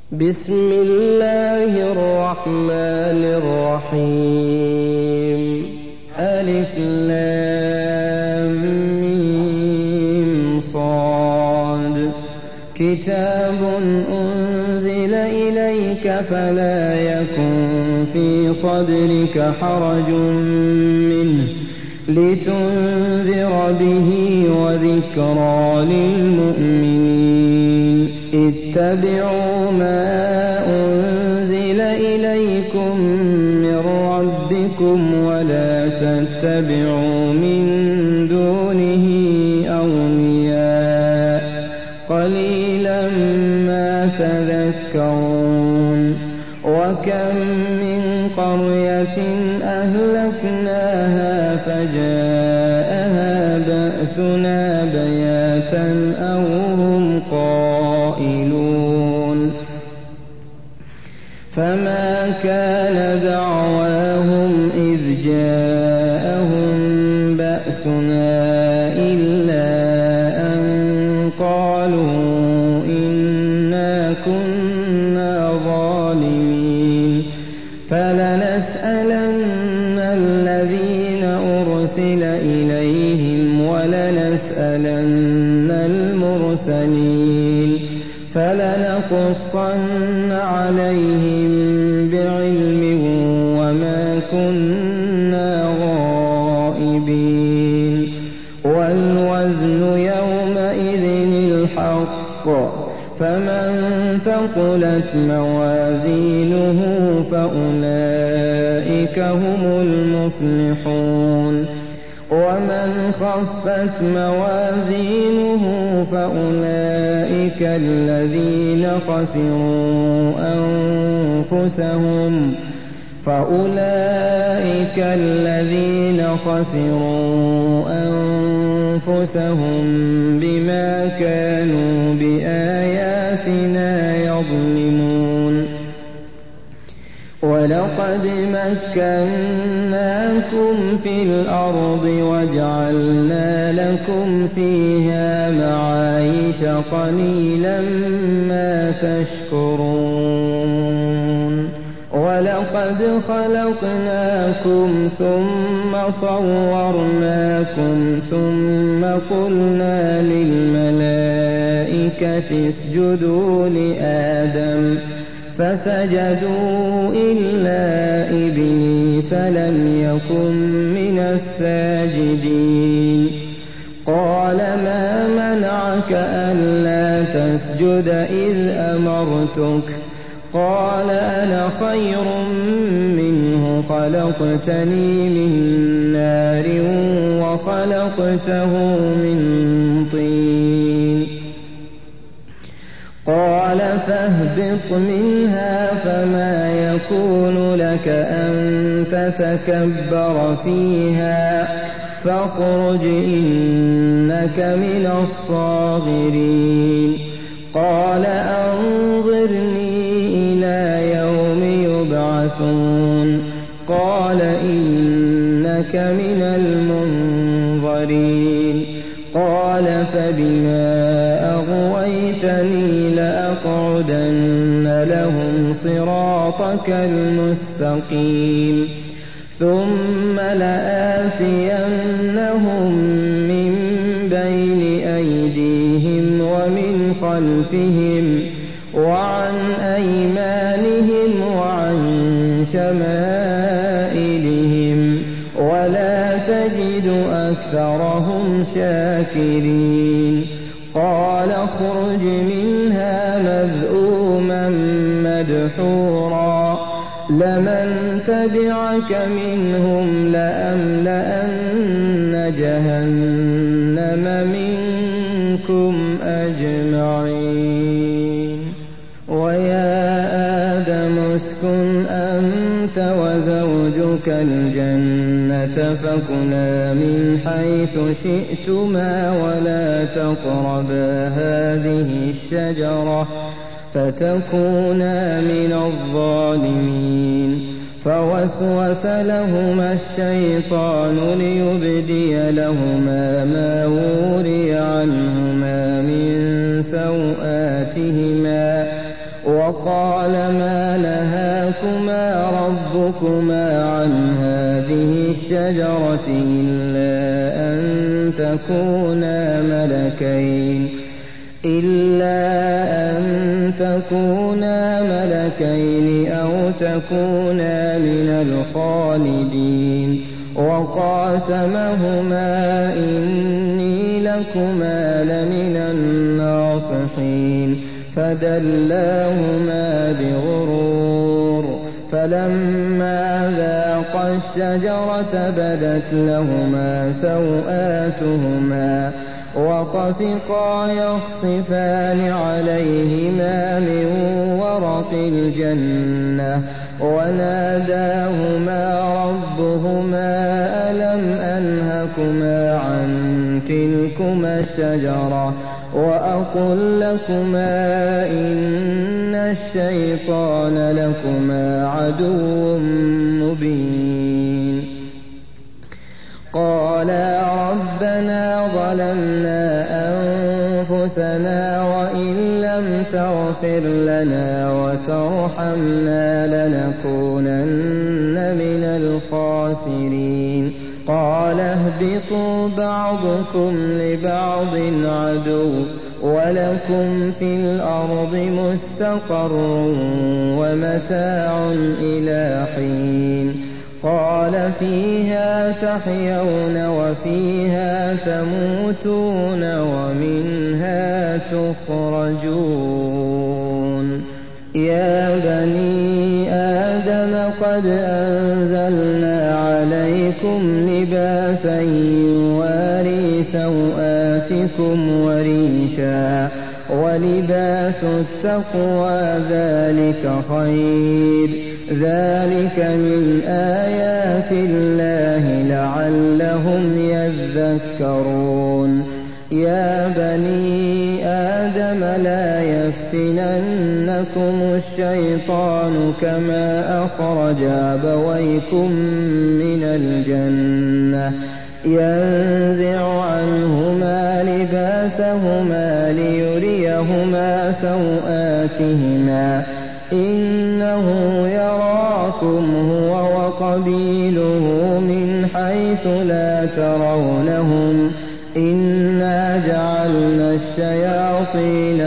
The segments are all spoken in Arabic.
بسم الله الرحمن الرحيم ألف لام ميم صاد كتاب أنزل إليك فلا يكن في صدرك حرج منه لتنذر به وذكرى للمؤمنين اتبعوا ما أنزل إليكم من ربكم ولا تتبعوا من دونه أولياء قليلا ما تذكرون وكم من قرية أهلكناها فجاءها بأسنا بياتا أو هم قائلون فما كان دعواهم إذ جاءهم بأسنا إلا أن قالوا إنا كنا ظالمين فلنسألن الذين أرسل إليهم ولنسألن المرسلين فلنقصن عليهم بعلم وما كنا غائبين والوزن يومئذ الحق فمن ثقلت موازينه فأولئك هم المفلحون ومن خفت موازينه فأولئك الذين خسروا أنفسهم بما كانوا بآياتنا يظلمون ولقد مكناكم في الأرض وجعلنا لكم فيها معايش قليلا ما تشكرون ولقد خلقناكم ثم صورناكم ثم قلنا للملائكة اسجدوا لآدم فسجدوا إلا إبليس لم يكن من الساجدين قال ما منعك ألا تسجد إذ أمرتك قال أنا خير منه خلقتني من نار وخلقته من طين قال فاهبط منها فما يكون لك أن تتكبر فيها فاخرج إنك من الصاغرين قال أنظرني إلى يوم يبعثون قال إنك من المنظرين قال فبما أغويتني لأقعدن لهم صراطك المستقيم ثم لآتينهم من بين أيديهم ومن خلفهم وعن أيمانهم وعن شمائلهم ولا تجد أكثرهم شاكرين قال اخرج منها مذءوما مدحورا لمن تبعك منهم لأملأن جهنم منكم أجمعين ويا آدم اسكن أنت وزوجك الجنة فكلا من حيث شئتما ولا تقربا هذه الشجرة فتكونا من الظالمين فوسوس لهما الشيطان ليبدي لهما ما وري عنهما من سوآتهما وقال ما نهاكما ربكما عن هذه الشجرة إلا أن تكونا ملكين أو تكونا من الخالدين وقاسمهما إني لكما لمن الناصحين فدلاهما بغرور فلما ذاقا الشجرة بدت لهما سوآتهما وطفقا يخصفان عليهما من ورق الجنة وناداهما ربهما ألم أنهكما عن تلكما الشجرة وأقل لكما إن الشيطان لكما عدو مبين قالا ربنا ظلمنا أنفسنا وإن لم تغفر لنا وترحمنا لنكونن من الخاسرين قال اهبطوا بعضكم لبعض عدو ولكم في الأرض مستقر ومتاع إلى حين قال فيها تحيون وفيها تموتون ومنها تخرجون يا بني آدم قد أنزلنا عليكم لباسا يواري سوآتكم وريشا ولباس التقوى ذلك خير ذلك من آيات الله لعلهم يذكرون يا بني آدم لا يفتننكم الشيطان كما أخرج أبويكم من الجنة ينزع عنهما لباسهما ليريهما سوآتهما إنه يراكم هو وقبيله من حيث لا ترونهم إنا جعلنا الشياطين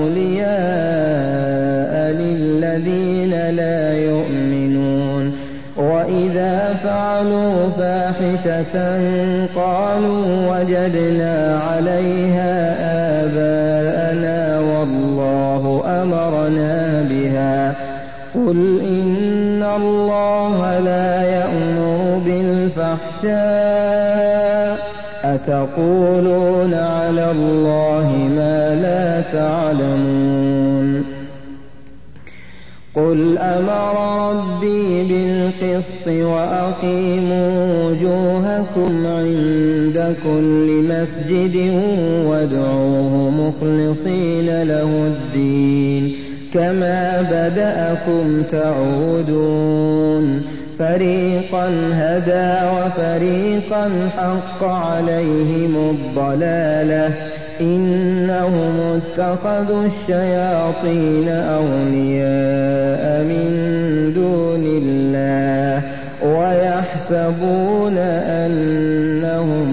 أولياء للذين لا يؤمنون وإذا فعلوا فاحشة قالوا وجدنا عليها آباءنا والله أمرنا بها قل إن الله لا يأمر بالفحشاء أتقولون على الله ما لا تعلمون قل أمر ربي بالقسط وأقيموا وجوهكم عند كل مسجد وادعوه مخلصين له الدين كما بدأكم تعودون فريقا هدى وفريقا حق عليهم الضلالة إنهم اتخذوا الشياطين أولياء من دون الله ويحسبون أنهم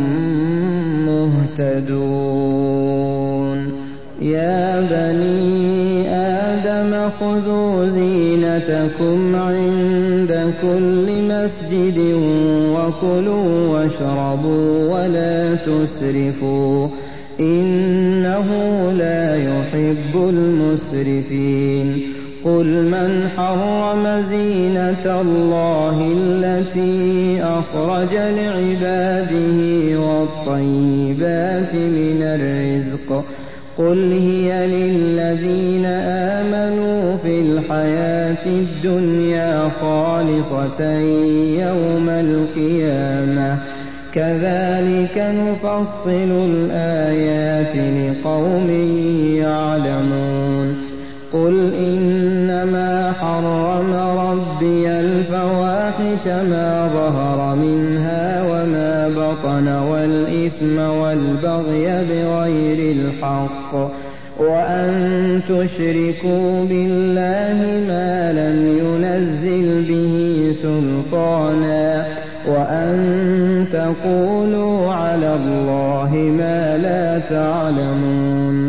مهتدون يا بني آدم خذوا زينتكم عند كل مسجد وكلوا واشربوا ولا تسرفوا إنه لا يحب المسرفين قل من حرم زينة الله التي أخرج لعباده والطيبات من الرزق قل هي للذين آمنوا في الحياة الدنيا خالصة يوم القيامة كذلك نفصل الآيات لقوم يعلمون قل إنما حرم ربي الفواحش ما ظهر منها وما بطن والإثم والبغي بغير الحق وأن تشركوا بالله ما لم ينزل به سلطانا وأن تقولوا على الله ما لا تعلمون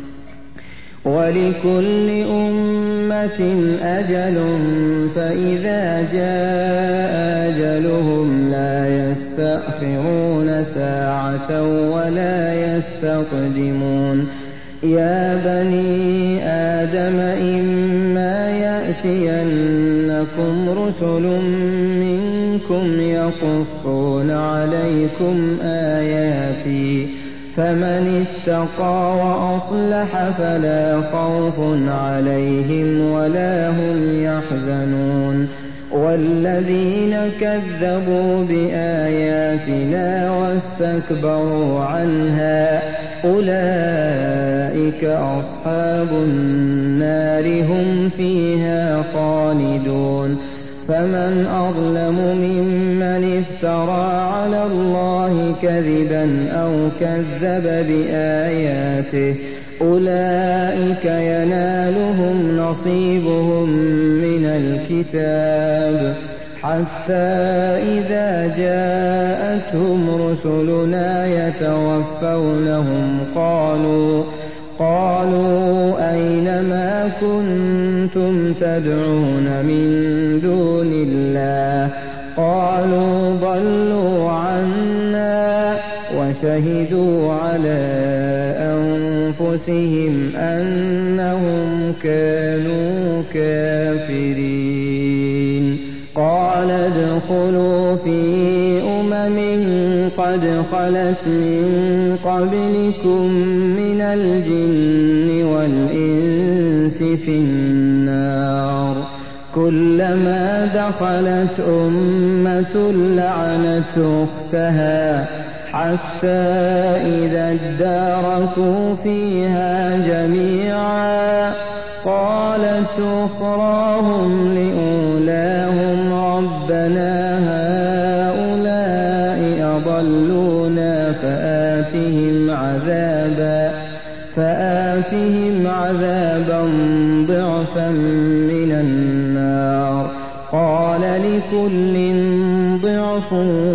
ولكل أمة أجل فإذا جاء أجلهم لا يستأخرون ساعة ولا يستقدمون يا بني آدم إما يأتينكم رسل منكم يقصون عليكم آياتي فمن اتقى وأصلح فلا خوف عليهم ولا هم يحزنون والذين كذبوا بآياتنا واستكبروا عنها أولئك أصحاب النار هم فيها خالدون فمن أظلم ممن افترى على الله كذبا أو كذب بآياته أولئك ينالهم نصيبهم من الكتاب حتى إذا جاءتهم رسلنا يتوفونهم قالوا أين ما كنتم تدعون من دون الله قالوا ضلوا عنا وشهدوا على أنفسهم أنهم كانوا كافرين قال ادخلوا في قد خلت من قبلكم من الجن والإنس في النار كلما دخلت أمة لعنت أختها حتى إذا اداركوا فيها جميعا قالت أخراهم لأولاهم ربنا هؤلاء أضلونا فآتهم عذابا ضعفا من النار قال لكل ضعف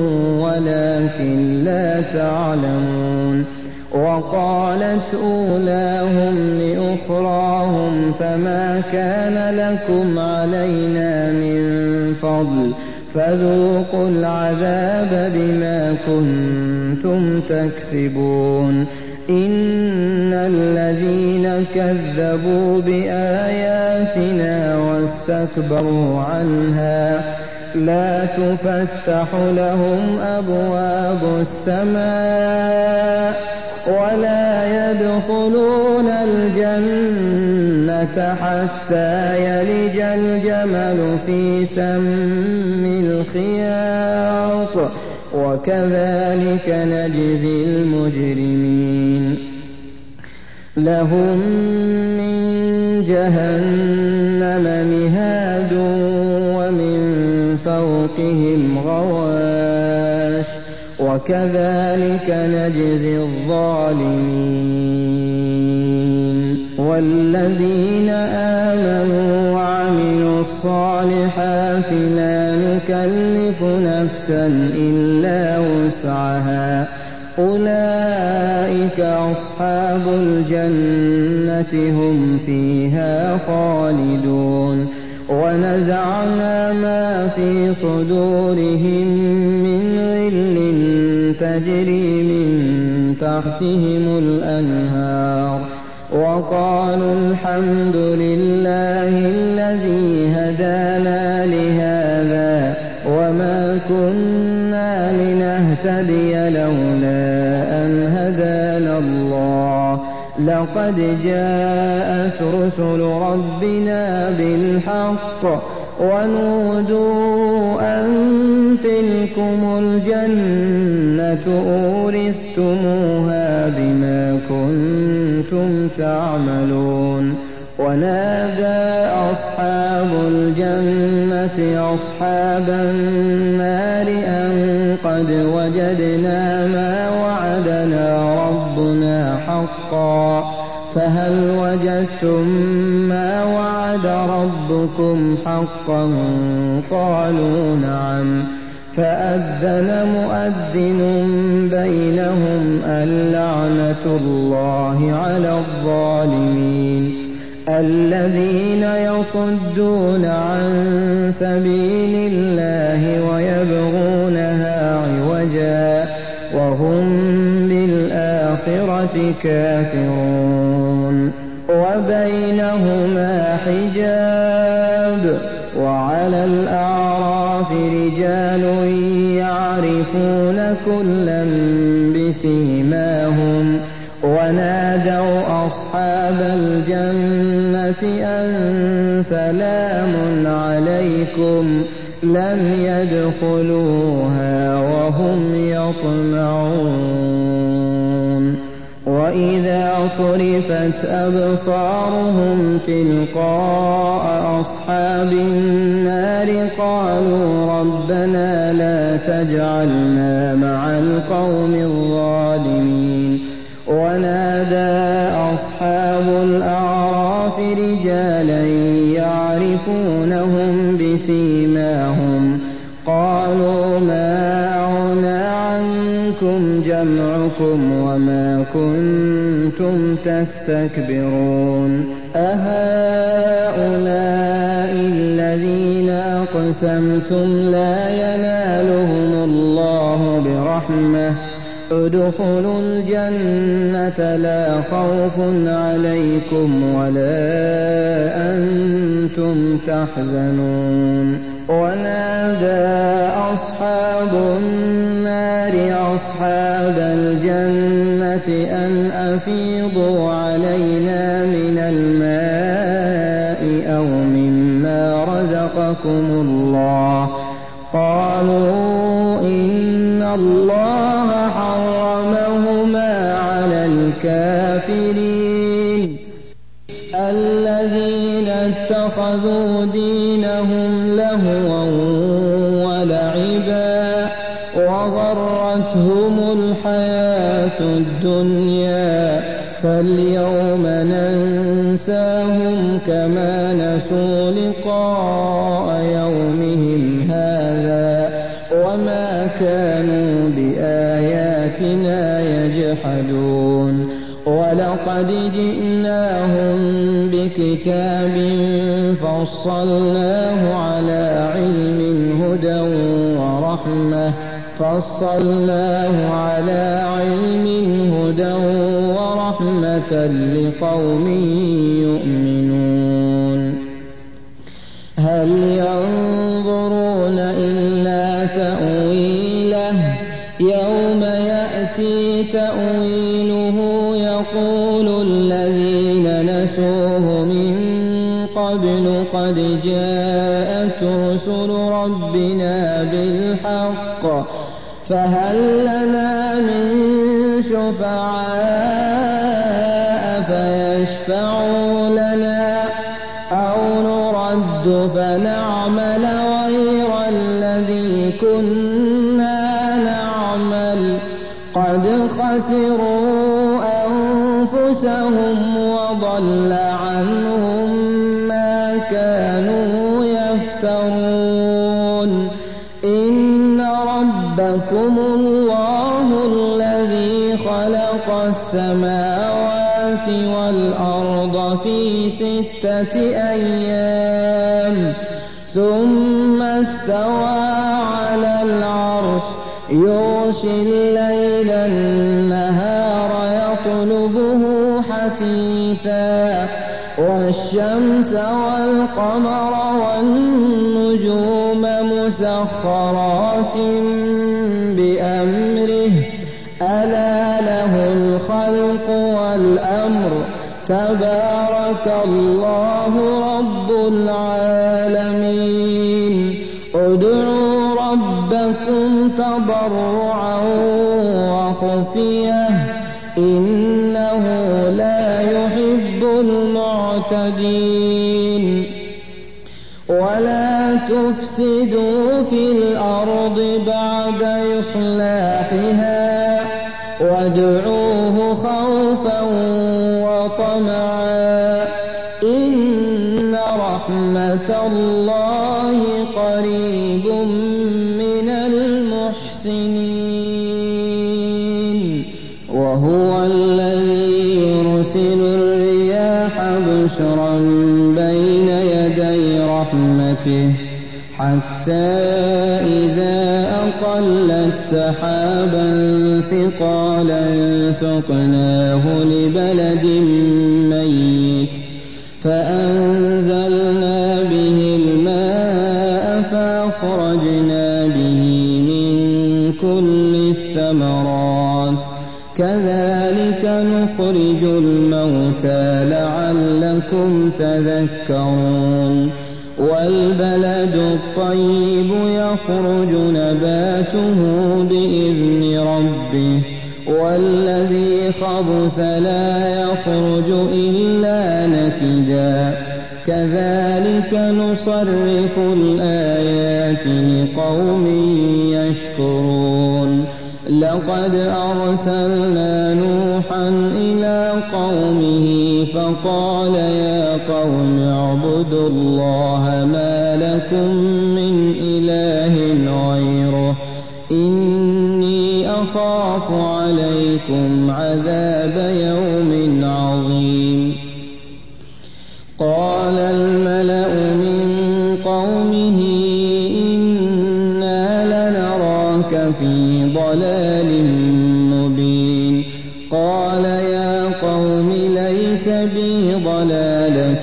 ولكن لا تعلمون وقالت أولاهم لأخراهم فما كان لكم علينا من فضل فذوقوا العذاب بما كنتم تكسبون إن الذين كذبوا بآياتنا واستكبروا عنها لا تفتح لهم أبواب السماء ولا يدخلون الجنة حتى يلج الجمل في سم الخياط وكذلك نجزي المجرمين لهم من جهنم مهاد ومن فوقهم غواش وكذلك نجزي الظالمين والذين آمنوا وعملوا الصالحات لا نكلف نفسا إلا وسعها أولئك أصحاب الجنة هم فيها خالدون ونزعنا ما في صدورهم من غل تجري من تحتهم الأنهار وقالوا الحمد لله الذي هدانا لهذا وما كنا لنهتدي لولا أن هدانا الله لقد جاءت رسل ربنا بالحق ونودوا أن تلكم الجنة أورثتموها بما كنتم تعملون ونادى أصحاب الجنة أصحاب النار أن قد وجدنا ما وعدنا ربنا حقا فهل وجدتم ما وعد ربكم حقا قالوا نعم فأذن مؤذن بينهم اللعنة الله على الظالمين الذين يصدون عن سبيل الله ويبغونها عوجا وهم بالآخرة كافرون وبينهما حجاب وعلى الأعراف رجال يعرفون كلا بسيماهم ونادوا أصحاب الجنة أن سلام عليكم لم يدخلوها وهم يطمعون وإذا صرفت أبصارهم تلقاء أصحاب النار قالوا ربنا لا تجعلنا مع القوم الظالمين ونادى أصحاب الأعراف رجالا يعرفونهم بسيماهم قالوا ما أغنى عنكم جمعكم وما كنتم تستكبرون أهؤلاء الذين أقسمتم لا ينالهم الله برحمة ادخلوا الجنة لا خوف عليكم ولا أنتم تحزنون ونادى أصحاب النار أصحاب الجنة أن أفيضوا علينا من الماء أو مما رزقكم الله قالوا إن الله حرمهما على الكافرين الذين اتخذوا دينهم لهوا ولعبا وغرتهم الحياة الدنيا فاليوم ننساهم كما نسوا لقاء يومهم هذا وما كانوا بآياتنا يجحدون ولقد جئناهم بكتاب فصلناه على علم هدى ورحمة لقوم يؤمنون هل ينظرون إلا تأويله يوم يأتي تأويله يقول الذين نسوه من قبل قد جاءت رسل ربنا بالحق فهل لنا من شفعاء فيشفعوا لنا أو نرد فنعمل غير الذي كنا نعمل قد خسروا أنفسهم وضل عنهم ما كانوا يفترون إن ربكم الله الذي خلق السماوات والأرض في 6 أيام ثم استوى على العرش يغشي الليل النهار يطلبه حثيثا والشمس والقمر والنجوم مسخرات بأمره ألا له الخلق والأمر تبارك الله رب العالمين ادعوا ربكم تضرعا وخفية إنه لا يحب المعتدين ولا تفسدوا في الأرض بعد إصلاحها وادعوه خوفا وطمعا إن رحمة الله قريب من المحسنين وهو الذي يرسل الرياح بشرا بين يدي رحمته حتى إذا أقلت سحابا ثقالا سقناه لبلد ميت فأنزلنا به الماء فأخرجنا به من كل الثمرات كذلك نخرج الموتى لعلكم تذكرون والبلد الطيب يخرج نباته بإذن ربه والذي خبث لا يخرج إلا نكدا كذلك نصرف الآيات لقوم يشكرون لقد أرسلنا نوحا إلى قومه فقال يا قوم اعبدوا الله ما لكم من إله غيره إني أخاف عليكم عذاب يوم عظيم قال الملأ من قومه إنا لنراك في ضلال مبين قال يا قوم ليس بي ضلالة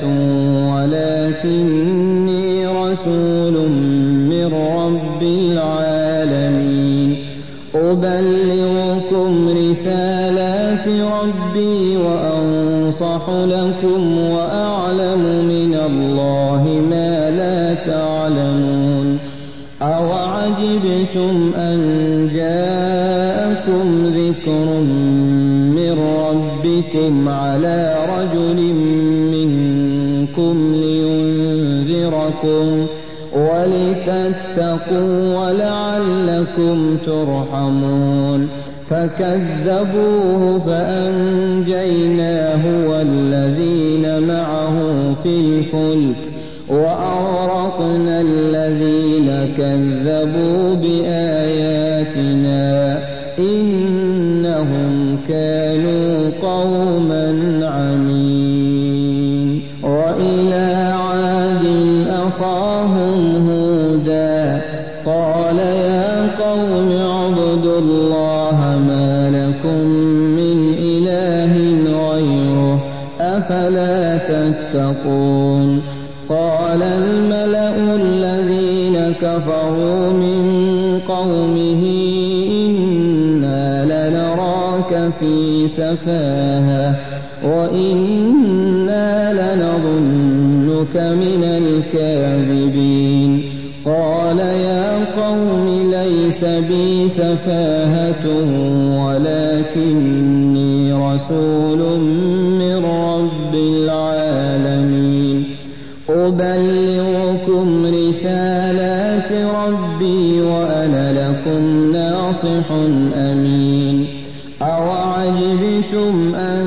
ولكني رسول من رب العالمين أبلغكم رسالات ربي وأنصح لكم وأعلم من الله ما لا تعلمون أوعجبتم أن جاءكم ذكر من ربكم على رجل منكم لينذركم ولتتقوا ولعلكم ترحمون فكذبوه فأنجيناه والذين معه في الفلك وأغرقنا الذين كذبوا بآياتنا إنهم كانوا قوما عمين وإلى عاد أخاهم هودا قال يا قوم اعبدوا الله ما لكم من إله غيره أفلا تتقون قال الملأ الذين كفروا من قومه إنا لنراك في سفاهة وإنا لنظنك من الكاذبين قال يا قوم ليس بي سفاهة ولكني رسول من رب العالمين أبلغكم رسالات ربي وأنا لكم ناصح أمين أوعجبتم أن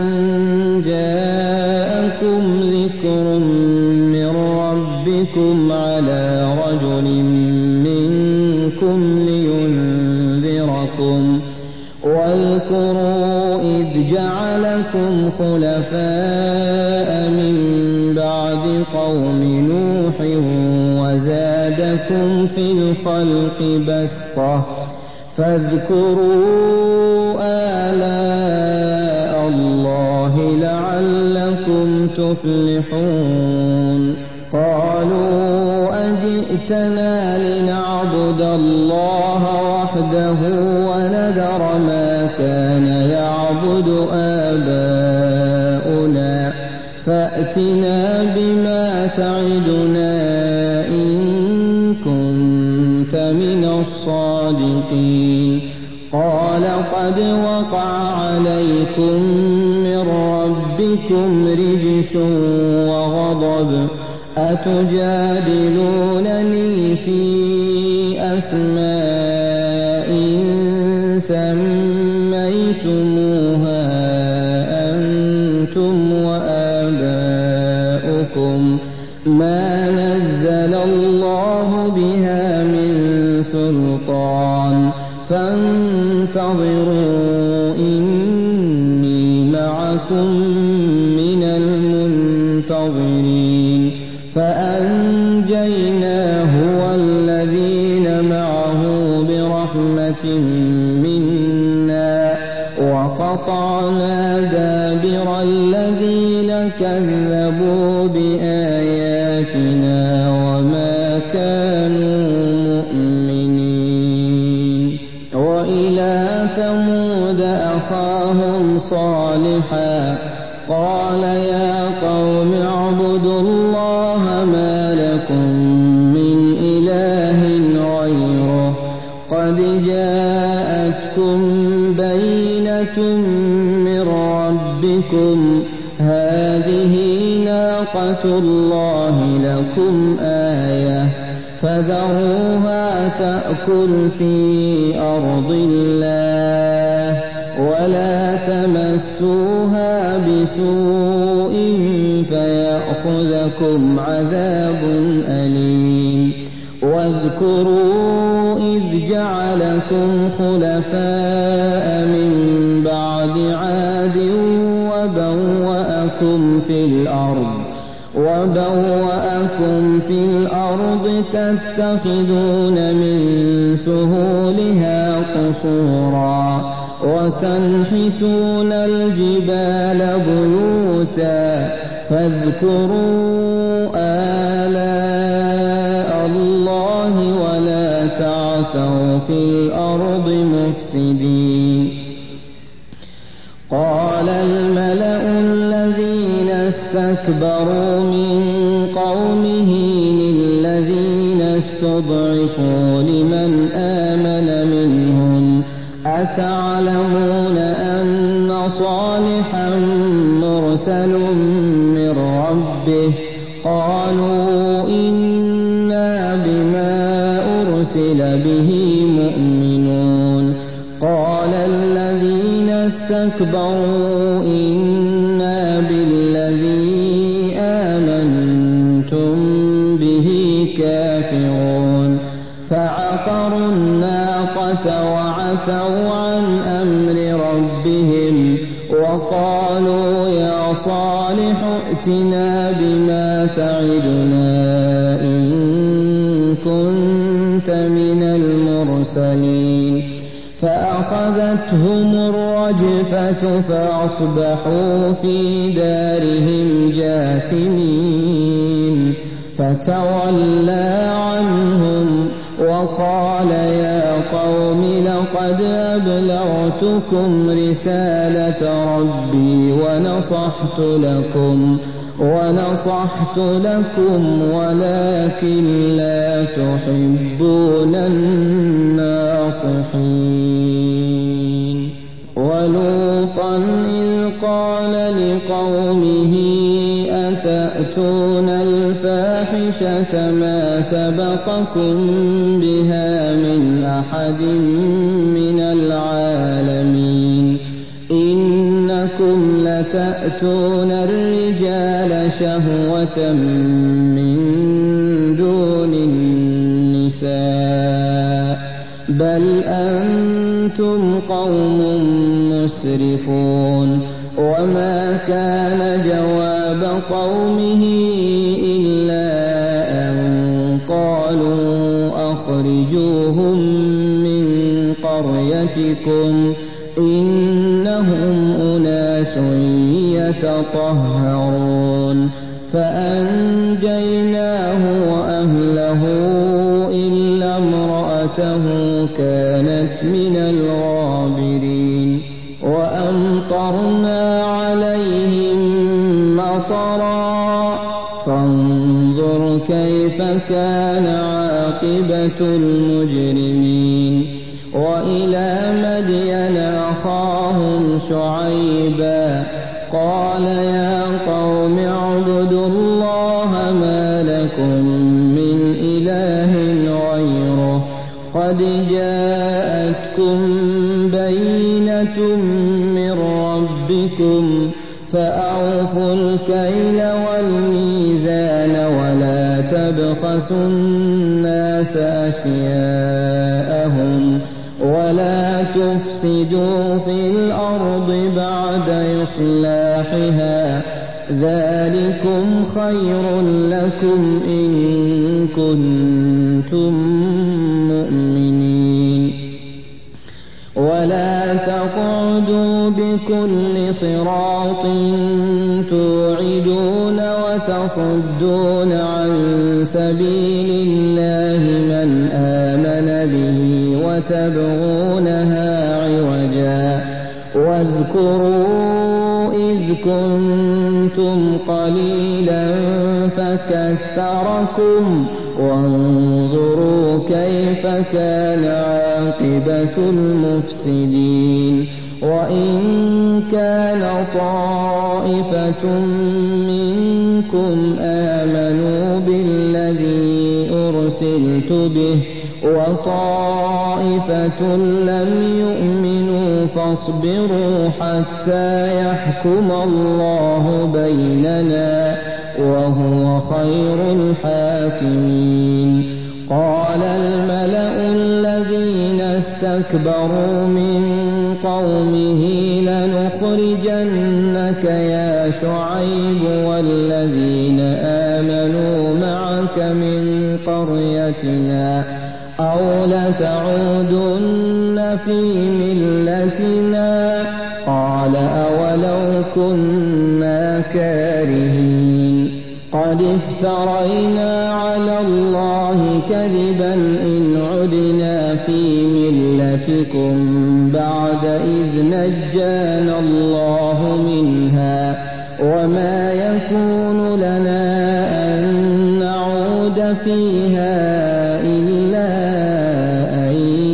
جاءكم ذكر من ربكم على رجل منكم لينذركم واذكروا إذ جعلكم خلفاء من بعد قوم نوح وزادكم في الخلق بسطة فاذكروا آلاء الله لعلكم تفلحون قالوا أجئتنا لنعبد الله وحده ونذر ما كان يعبد آباؤنا فأتنا بما تعدنا إن كنت من الصادقين قال قد وقع عليكم من ربكم رجس وغضب أتجادلونني في أسماء سميتموها أنتم فانتظروا إني معكم من المنتظرين فأنجيناه والذين معه برحمة منا وقطعنا دابر الذين كذبوا بآياتنا وما كانوا مؤمنين وإلى ثمود أخاهم صالحا قال يا قوم اعبدوا الله ما لكم من إله غيره قد جاءتكم بينة من ربكم هذه ناقة الله لكم آية فذروها تأكل في أرض الله ولا تمسوها بسوء فيأخذكم عذاب أليم واذكروا إذ جعلكم خلفاء من بعد عاد وبوأكم في الأرض تتخذون من سهولها قصورا وتنحتون الجبال بيوتا فاذكروا آلاء الله ولا تعثوا في الأرض مفسدين قال الملأ الذين استكبروا من قومه للذين استضعفوا لمن آمن منهم أتعلمون أن صالحا مرسل من ربه قالوا إنا بما أرسل به مؤمنون قال الذين استكبروا إنا بالذي آمنتم به كافرون فعقروا الناقة وعتوا عن أمر ربهم وقالوا يا صالح ائتنا بما تعدنا إن كنت من المرسلين فأخذتهم الرجفة فأصبحوا في دارهم جاثمين فتولى عنهم وقال يا قوم لقد أبلغتكم رسالة ربي ونصحت لكم ولكن لا تحبون الناصحين ولوطا إذ قال لقومه أتأتون الفاحشة ما سبقكم بها من أحد من العالمين إنكم لتأتون الرجال شهوة من دون النساء بل أنتم قوم مسرفون وما كان جواب قومه إلا أن قالوا أخرجوهم من قريتكم إنهم أناس يتطهرون فأنجيناه وأهله إلا امرأته كانت من الغابرين وأمطرنا عليهم مطرا فانظر كيف كان عاقبة المجرمين وإلى مدين أخاهم شعيبا قال يا قوم اعبدوا الله ما لكم من إله غيره قد جاءتكم بينة من ربكم فأوفوا الكيل والميزان ولا تبخسوا الناس أشياءهم ولا تفسدوا في الأرض بعد إصلاحها ذلكم خير لكم إن كنتم مؤمنين ولا تقعدوا بكل صراط توعدون وتصدون عن سبيل الله من آمن به وتبغونها عوجا واذكروا إذ كنتم قليلا فكثركم وانظروا كيف كان عاقبة المفسدين وإن كان طائفة منكم آمنوا بالذي أرسلت به وطائفة لم يؤمنوا فاصبروا حتى يحكم الله بيننا وهو خير الحاكمين قال الملأ الذين استكبروا من قومه لنخرجنك يا شعيب والذين آمنوا معك من قريتنا أو لتعودن في ملتنا قال أولو كنا كارهين قد افترينا على الله كذبا إن عدنا في ملتكم بعد إذ نجانا الله منها وما يكون لنا أن نعود فيها إلا أن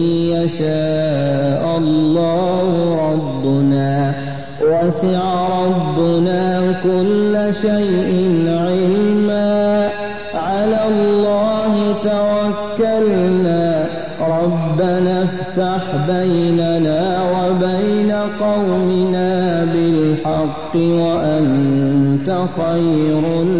يشاء الله ربنا وسع ربنا كل شيء علما على الله توكلنا ربنا افتح بيننا وبين قومنا بالحق وأنت خير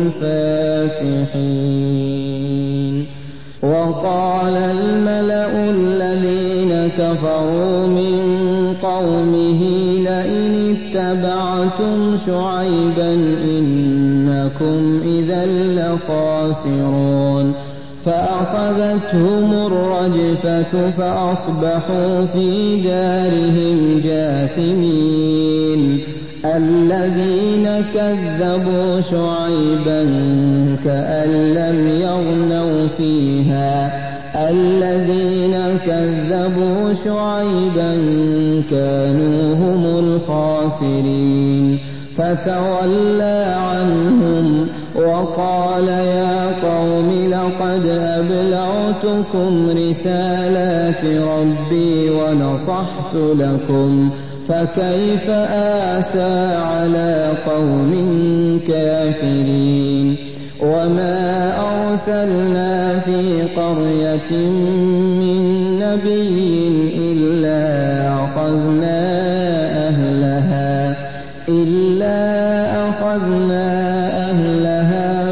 الفاتحين وقال الملأ الذين كفروا من قومه لئن اتبعتم شعيبا إنكم إذا لخاسرون فأخذتهم الرجفة فأصبحوا في دارهم جاثمين الذين كذبوا شعيبا كأن لم يغنوا فيها الذين كذبوا شعيبا كانوا هم الخاسرين فتولى عنهم وقال يا قوم لقد أبلغتكم رسالات ربي ونصحت لكم فكيف آسى على قوم كافرين وما أرسلنا في قرية من نبي إلا أخذنا أهلها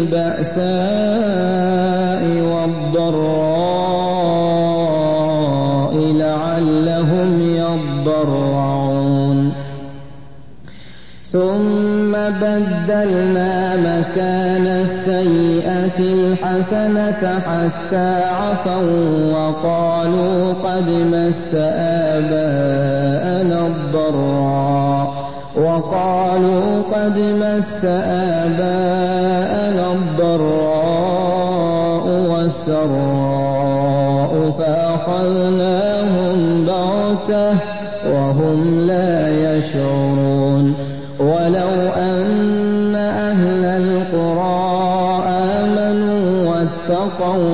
بالبأساء والضراء لعلهم يضرعون ثم بدلنا مكان السيئة الحسنة حتى عفوا وقالوا قد مس آباءنا الضراء والسراء فأخذناهم بغتة وهم لا يشعرون ولو أن أهل القرى آمنوا واتقوا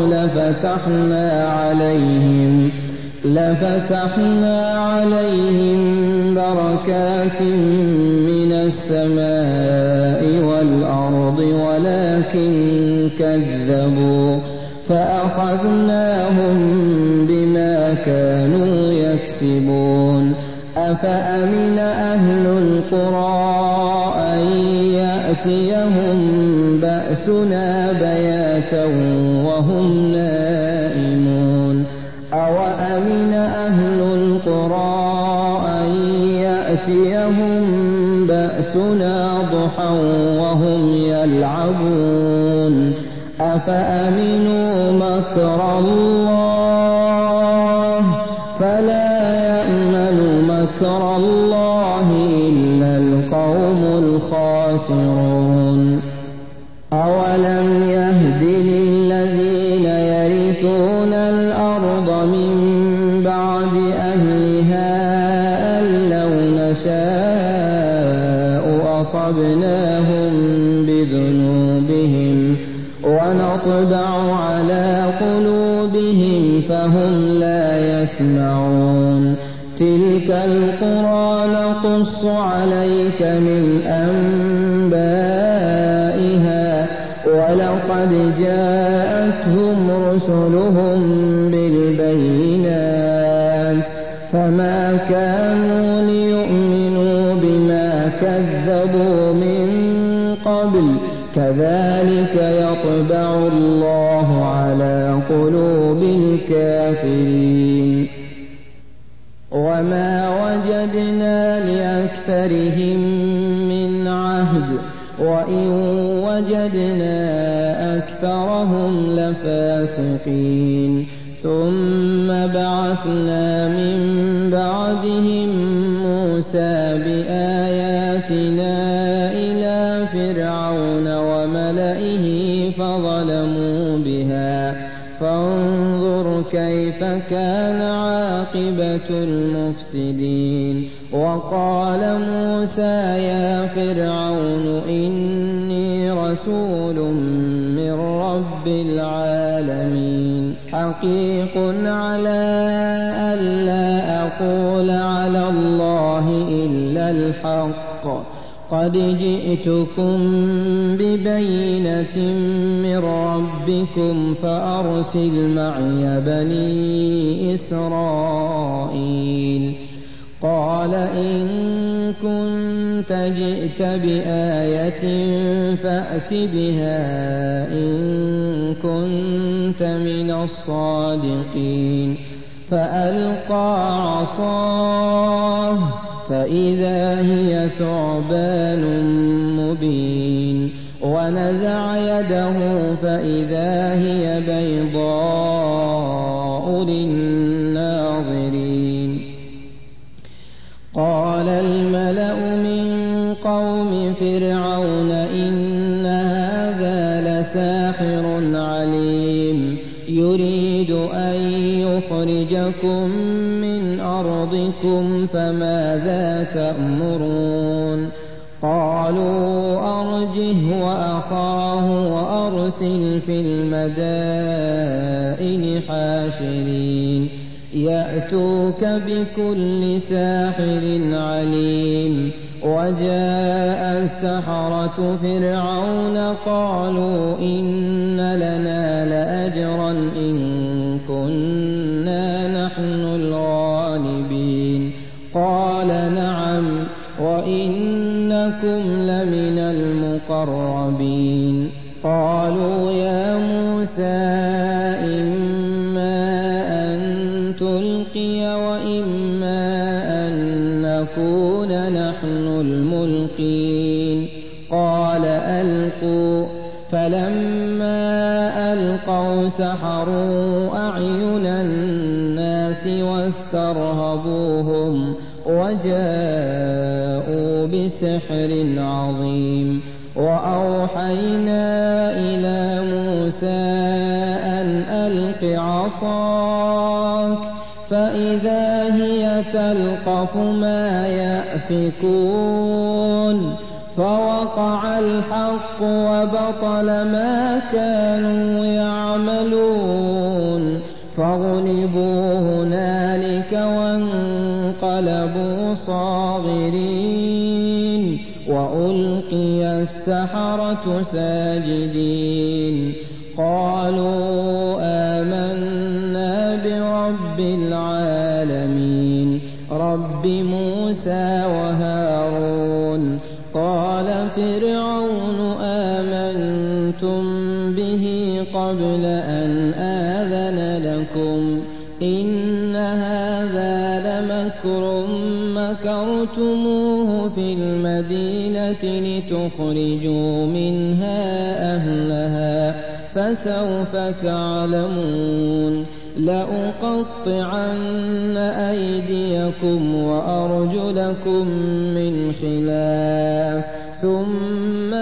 لفتحنا عليهم بركات من السماء والأرض ولكن كذبوا فأخذناهم بما كانوا يكسبون أفأمن أهل القرى أن يأتيهم بأسنا بياتا وهم نائمون أفأمن أهل القرى أن يأتيهم بأسنا ضحى وهم يلعبون أفأمنوا مكر الله فلا يأمن مكر الله إلا القوم الخاسرون أولم يهد للذين يرثون الأرض من بعد أهلها أن لو نشاء أصبناهم بذنوبهم ونطبع على قلوبهم فهم لا يسمعون تلك القرى نقص عليك من أنبائها ولقد جاءتهم رسلهم بالبينات فما كانوا ليؤمنوا بما كذبوا من قبل كذلك يطبع الله على قلوب الكافرين وما وجدنا لأكثرهم من عهد وإن وجدنا أكثرهم لفاسقين ثم بعثنا من بعدهم موسى بآياتنا إلى فرعون وملئه فظلموا بها فانظر كيف كان عاقبة المفسدين وقال موسى يا فرعون إني رسول من رب العالمين حقيق على ألا أقول على الله إلا الحق قد جئتكم ببينة من ربكم فأرسل معي بني إسرائيل قال إن كنت جئت بآية فأت بها إن كنت من الصادقين فألقى عصاه فإذا هي ثعبان مبين ونزع يده فإذا هي بيضاء للناظرين قال الملأ من قوم فرعون إن هذا لساحر عليم يريد أن يخرجكم من أرضكم فماذا تأمرون قالوا أرجه وأخاه وأرسل في المدائن حاشرين يأتوك بكل ساحر عليم وجاء السحرة فرعون قالوا إن لنا لأجرا إن كنا نحن الغالبين قال نعم وإنكم لمن المقربين قالوا يا موسى إما أن تلقي وإما أن نكون نحن الملقين قال ألقوا فلما ألقوا سحروا أعين الناس واسترهبوهم وجاءوا بسحر عظيم وأوحينا إلى موسى أن ألق عصاك فإذا هي تلقف ما يأفكون فوقع الحق وبطل ما كانوا يعملون فغلبوا هنالك وانقلبوا صاغرين وألقي السحرة ساجدين قالوا آمنا برب العالمين رب موسى وهارون قال فرعون آمنتم به قبل أن آذن لكم إن هذا لمكر مكرتموه في المدينة لتخرجوا منها أهلها فسوف تعلمون لأقطعن أيديكم وأرجلكم من خلاف ثم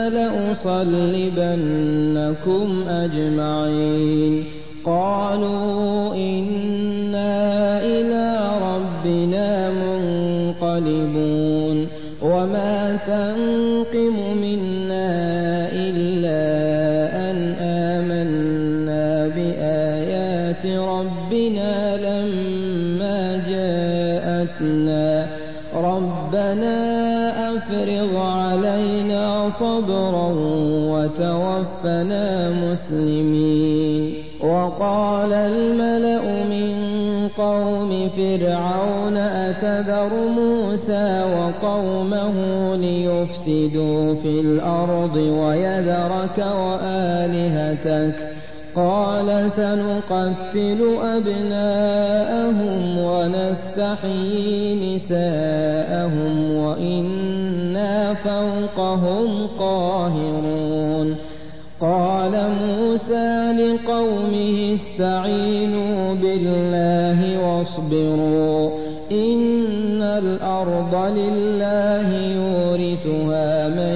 لأصلبنكم أجمعين قالوا إنا إلى ربنا منقلبون وما تنقم منا إلا أن آمنا بآيات ربنا لما جاءتنا ربنا أفرغ علينا صبرا وتوفنا مسلمين وقال الملأ من قوم فرعون أتذر موسى وقومه ليفسدوا في الأرض ويذرك وآلهتك قال سنقتل أبناءهم ونستحيي نساءهم وإنا فوقهم قاهرون قال موسى لقومه استعينوا بالله واصبروا إن الأرض لله يورثها من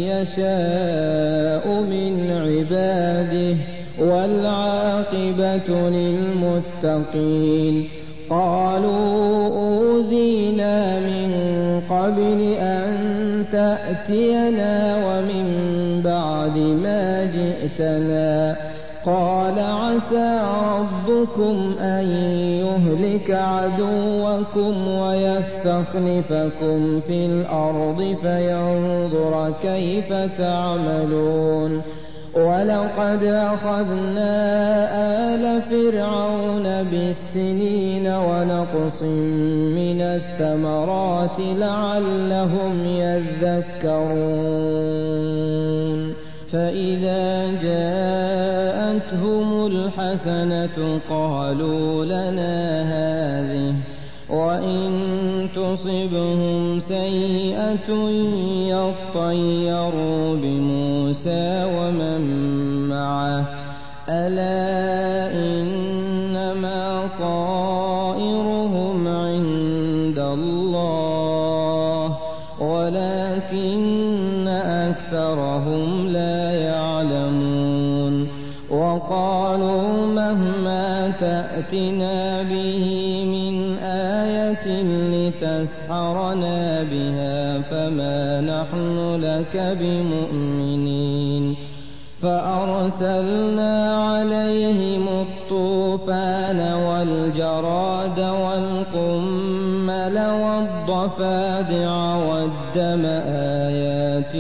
يشاء من عباده والعاقبة للمتقين قالوا أوذينا من قبل أن تأتينا ومن بعد ما جئتنا قال عسى ربكم أن يهلك عدوكم ويستخلفكم في الأرض فينظر كيف تعملون ولقد أخذنا آل فرعون بالسنين ونقص من الثمرات لعلهم يذكرون فإذا جاءتهم الحسنة قالوا لنا هذه وإن تصبهم سيئة يطيروا بموسى ومن معه ألا إنما طائرهم عند الله ولكن أكثرهم لا يعلمون وقالوا مهما تأتنا به من آية لتسحرنا بها فما نحن لك بمؤمنين فأرسلنا عليهم الطوفان والجراد والقمل والضفادع والدم آيات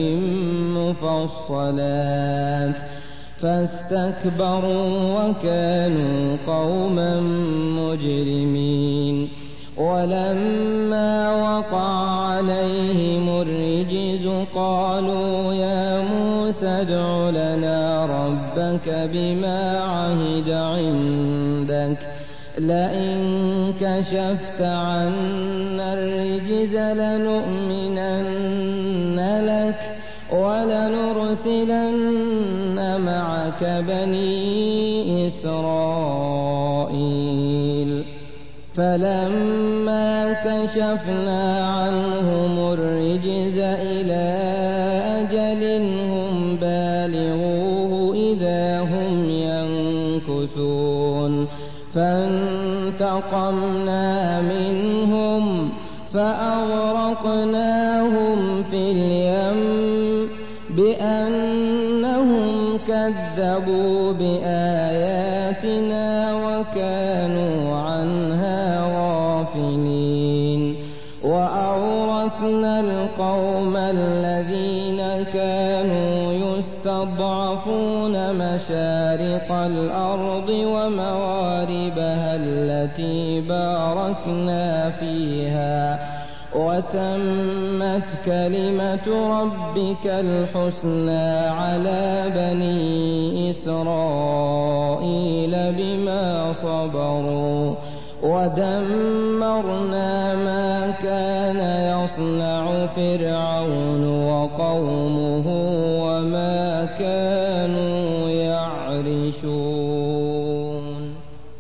مفصلات فاستكبروا وكانوا قوما مجرمين ولما وقع عليهم الرجز قالوا يا موسى ادع لنا ربك بما عهد عندك لئن كشفت عنا الرجز لنؤمنن لك ولنرسلن معك بني إسرائيل فلما كشفنا عنهم الرجز إلى أجل هم بالغوه إذا هم ينكثون فانتقمنا منهم فأغرقناهم في اليم بأنهم كذبوا بآياتنا وكانوا عنها غافلين وأورثنا القوم الذين كانوا يستضعفون مشارق الأرض ومغاربها التي باركنا فيها وتمت كلمة ربك الحسنى على بني إسرائيل بما صبروا ودمرنا ما كان يصنع فرعون وقومه وما كانوا يعرشون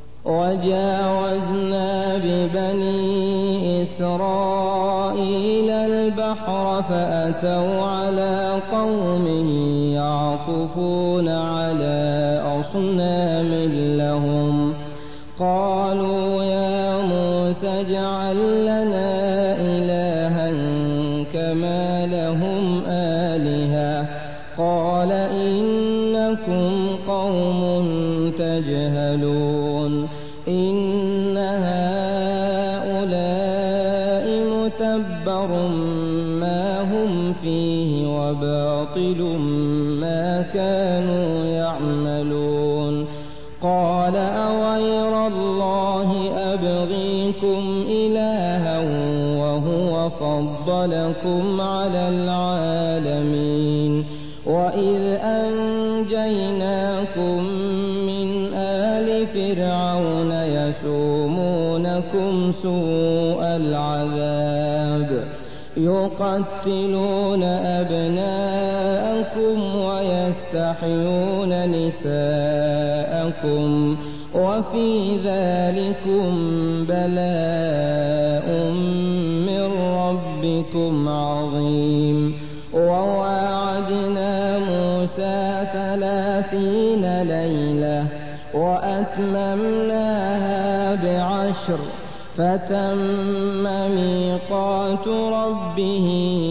وجاوزنا ببني إسرائيل البحر فأتوا على قوم يعكفون على أصنام لهم قالوا يا موسى اجعل لنا إلها كما لهم آلهة قال إنكم قوم تجهلون إن هؤلاء متبر ما هم فيه وباطل ما كانوا يعملون قال أغير الله أبغيكم إلها وهو فضلكم على العالمين وإذ أنجيناكم من آل فرعون يسومونكم سوء العذاب يقتلون أبناءكم ويستحيون نساءكم وفي ذلكم بلاء من ربكم عظيم وواعدنا موسى 30 ليلة وأتممناها ب10 فتم ميقات ربه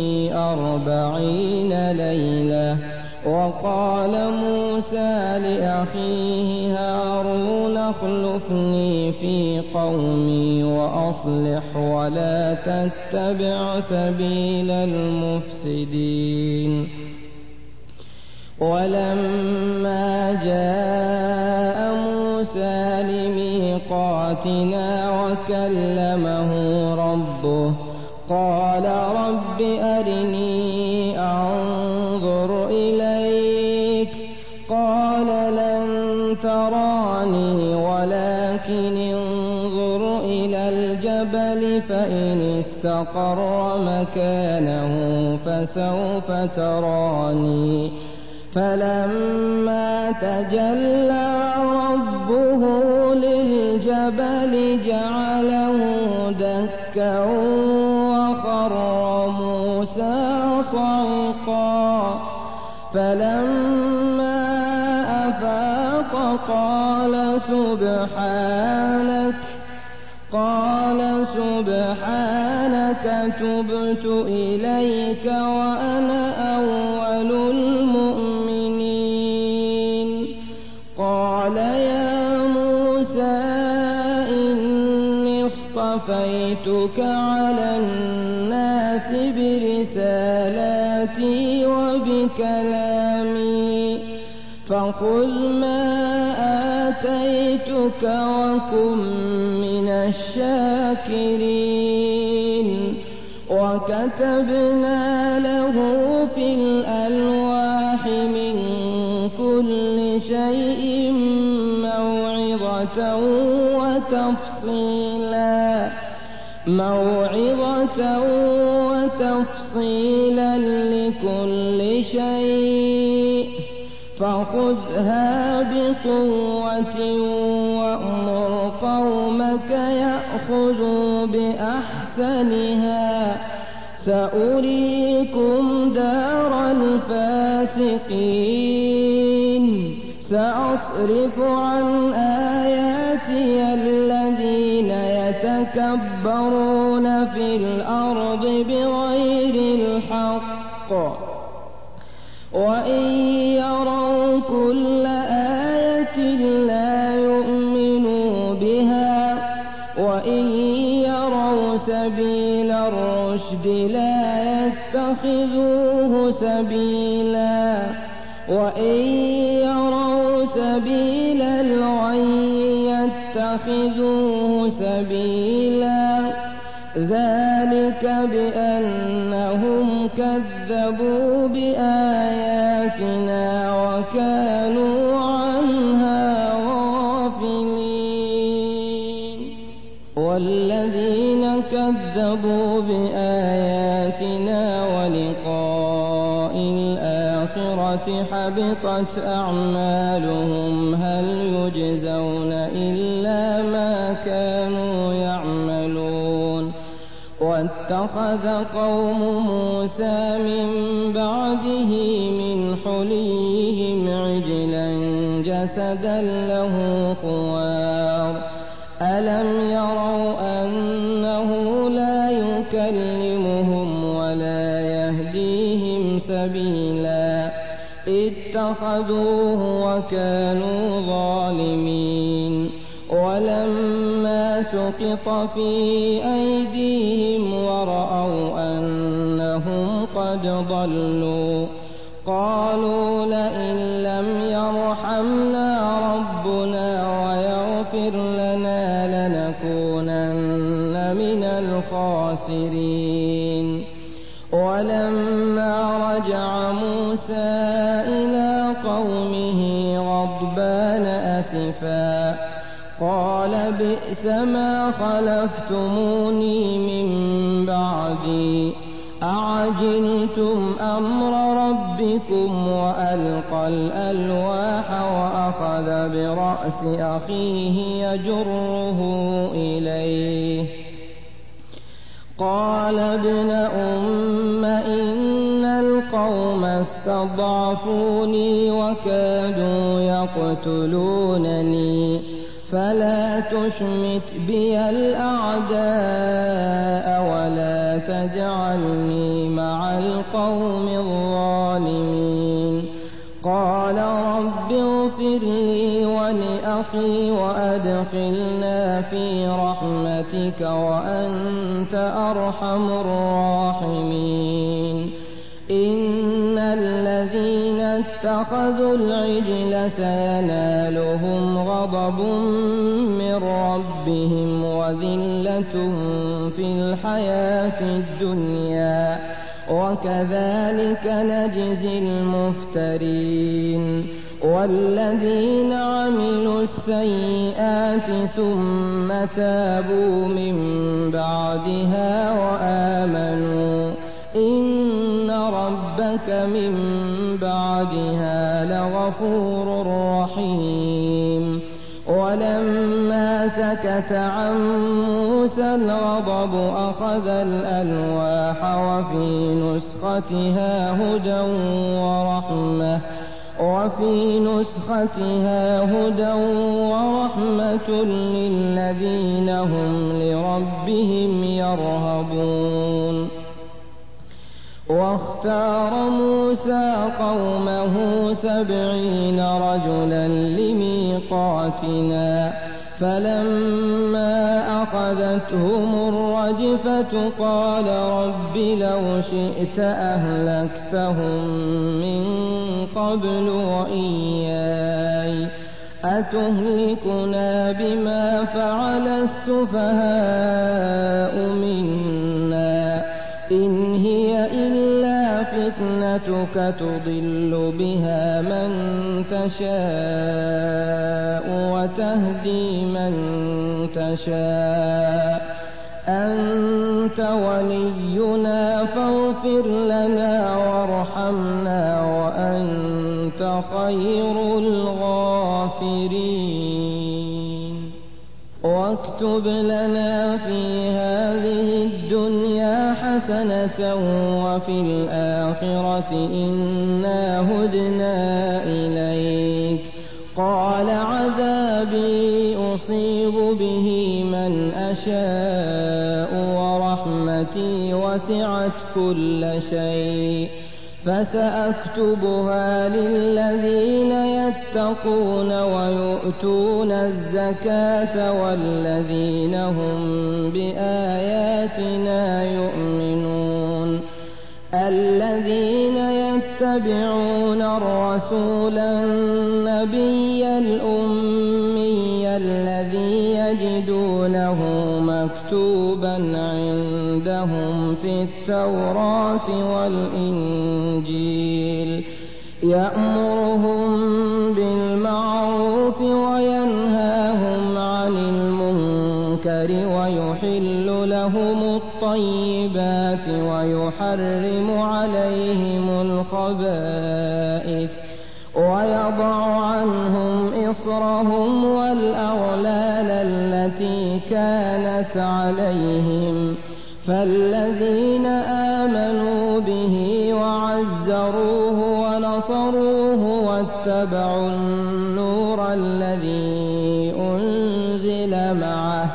40 ليلة وقال موسى لأخيه هارون اخلفني في قومي وأصلح ولا تتبع سبيل المفسدين ولما جاء موسى لميقاتنا وكلمه ربه قال رب أرني أنظر إليك قال لن تراني ولكن انظر إلى الجبل فإن استقر مكانه فسوف تراني فلما تجلى ربه للجبل جعله دكا وخر موسى صعقا فلما أفاق قال سبحانك تبت إليك وأنا أول المؤمنين قال يا موسى إني اصطفيتك على الناس برسالاتي وبكلامي فخذ ما آتيتك وكن من الشاكرين وكتبنا له في الألواح من كل شيء موعظة وتفصيلا لكل شيء فخذها بقوة وأمر قومك يأخذوا بأحسنها سأريكم دار الفاسقين سأصرف عن آياتي الذين يتكبرون في الأرض بغير الحق وإن يروا كل آية لا يؤمنوا بها وإن يروا سبيل الرشد لا يتخذوه سبيلا وإن يروا سبيل الغي يتخذوه سبيلا ذلك بأنهم كذبوا بآياتنا وكانوا عنها غافلين والذين كذبوا بآياتنا ولقاء الآخرة حبطت أعمالهم هل يجزون إلا ما كانوا يعملون واتخذ قوم موسى من بعده من حليهم عجلا جسدا له خوار ألم يروا أنه لا يكلمهم ولا يهديهم سبيلا اتخذوه وكانوا ظالمين ولما سقط في أيديهم ورأوا أنهم قد ضلوا قالوا لئن لم يرحمنا ربنا ويغفر لنا لنكونن من الخاسرين ولما رجع موسى إلى قومه غضبان أسفا قال بئس ما خلفتموني من بعدي أعجلتم أمر ربكم وألقى الألواح وأخذ برأس أخيه يجره إليه قال ابن أم إن القوم استضعفوني وكادوا يقتلونني فلا تشمت بي الأعداء ولا تجعلني مع القوم الظالمين قال رب اغفر لي ولأخي وأدخلنا في رحمتك وأنت أرحم الراحمين إن الذين اتخذوا العجل سينالهم غضب من ربهم وذلة في الحياة الدنيا وكذلك نجزي المفترين والذين عملوا السيئات ثم تابوا من بعدها وآمنوا إن ربك من بعدها لغفور رحيم ولما سكت عن موسى الغضب أخذ الألواح وفي نسختها هدى ورحمة للذين هم لربهم يرهبون واختار موسى قومه 70 رجلا لميقاتنا فلما أخذتهم الرجفة قال رب لو شئت أهلكتهم من قبل وإياي أتهلكنا بما فعل السفهاء منا إن هي إلا فتنتك تضل بها من تشاء وتهدي من تشاء أنت ولينا فاغفر لنا وارحمنا وأنت خير الغافرين واكتب لنا في هذه الدنيا حسنة وفي الآخرة إنا هدنا إليك قال عذابي أصيب به من أشاء ورحمتي وسعت كل شيء فسأكتبها للذين يتقون ويؤتون الزكاة والذين هم بآياتنا يؤمنون الذين يتبعون الرسول النبي الأمي الذي يجدونه مكتوبا عندهم في التوراة والإنجيل يأمرهم بالمعروف وينهاهم عن المنكر ويحل ويحل لهم الطيبات ويحرم عليهم الخبائث ويضع عنهم إصرهم والأغلال التي كانت عليهم فالذين آمنوا به وعزروه ونصروه واتبعوا النور الذي أنزل معه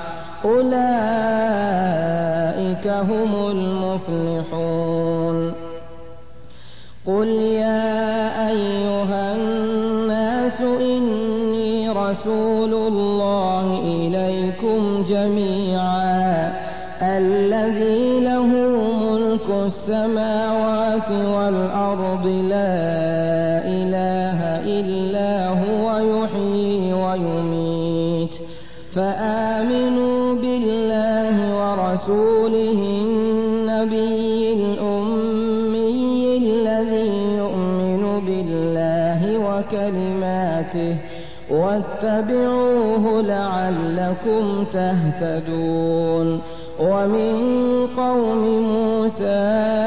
أولئك هم المفلحون. قل يا أيها الناس إني رسول الله إليكم جميعا الذي له ملك السماوات والأرض لا إله إلا هو يحيي ويميت فآمنوا بالله ورسوله النبي الأمي الذي يؤمن بالله وكلماته واتبعوه لعلكم تهتدون. ومن قوم موسى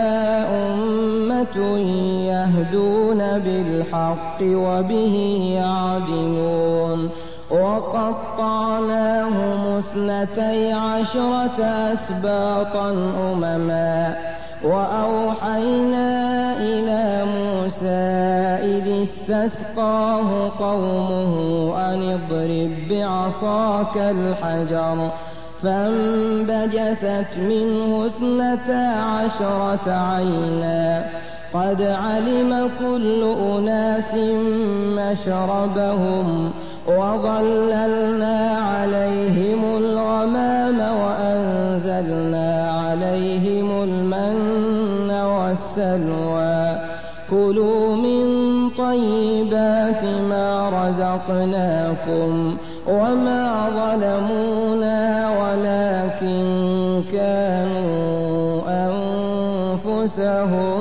أمة يهدون بالحق وبه يعدلون وقطعناهم 12 أسباطا أمما وأوحينا إلى موسى إذ استسقاه قومه أن اضرب بعصاك الحجر فانبجست منه 12 عينا قد علم كل أناس مشربهم وظللنا عليهم الغمام وأنزلنا عليهم المن والسلوى كلوا من طيبات ما رزقناكم وما ظلمونا ولكن كانوا أنفسهم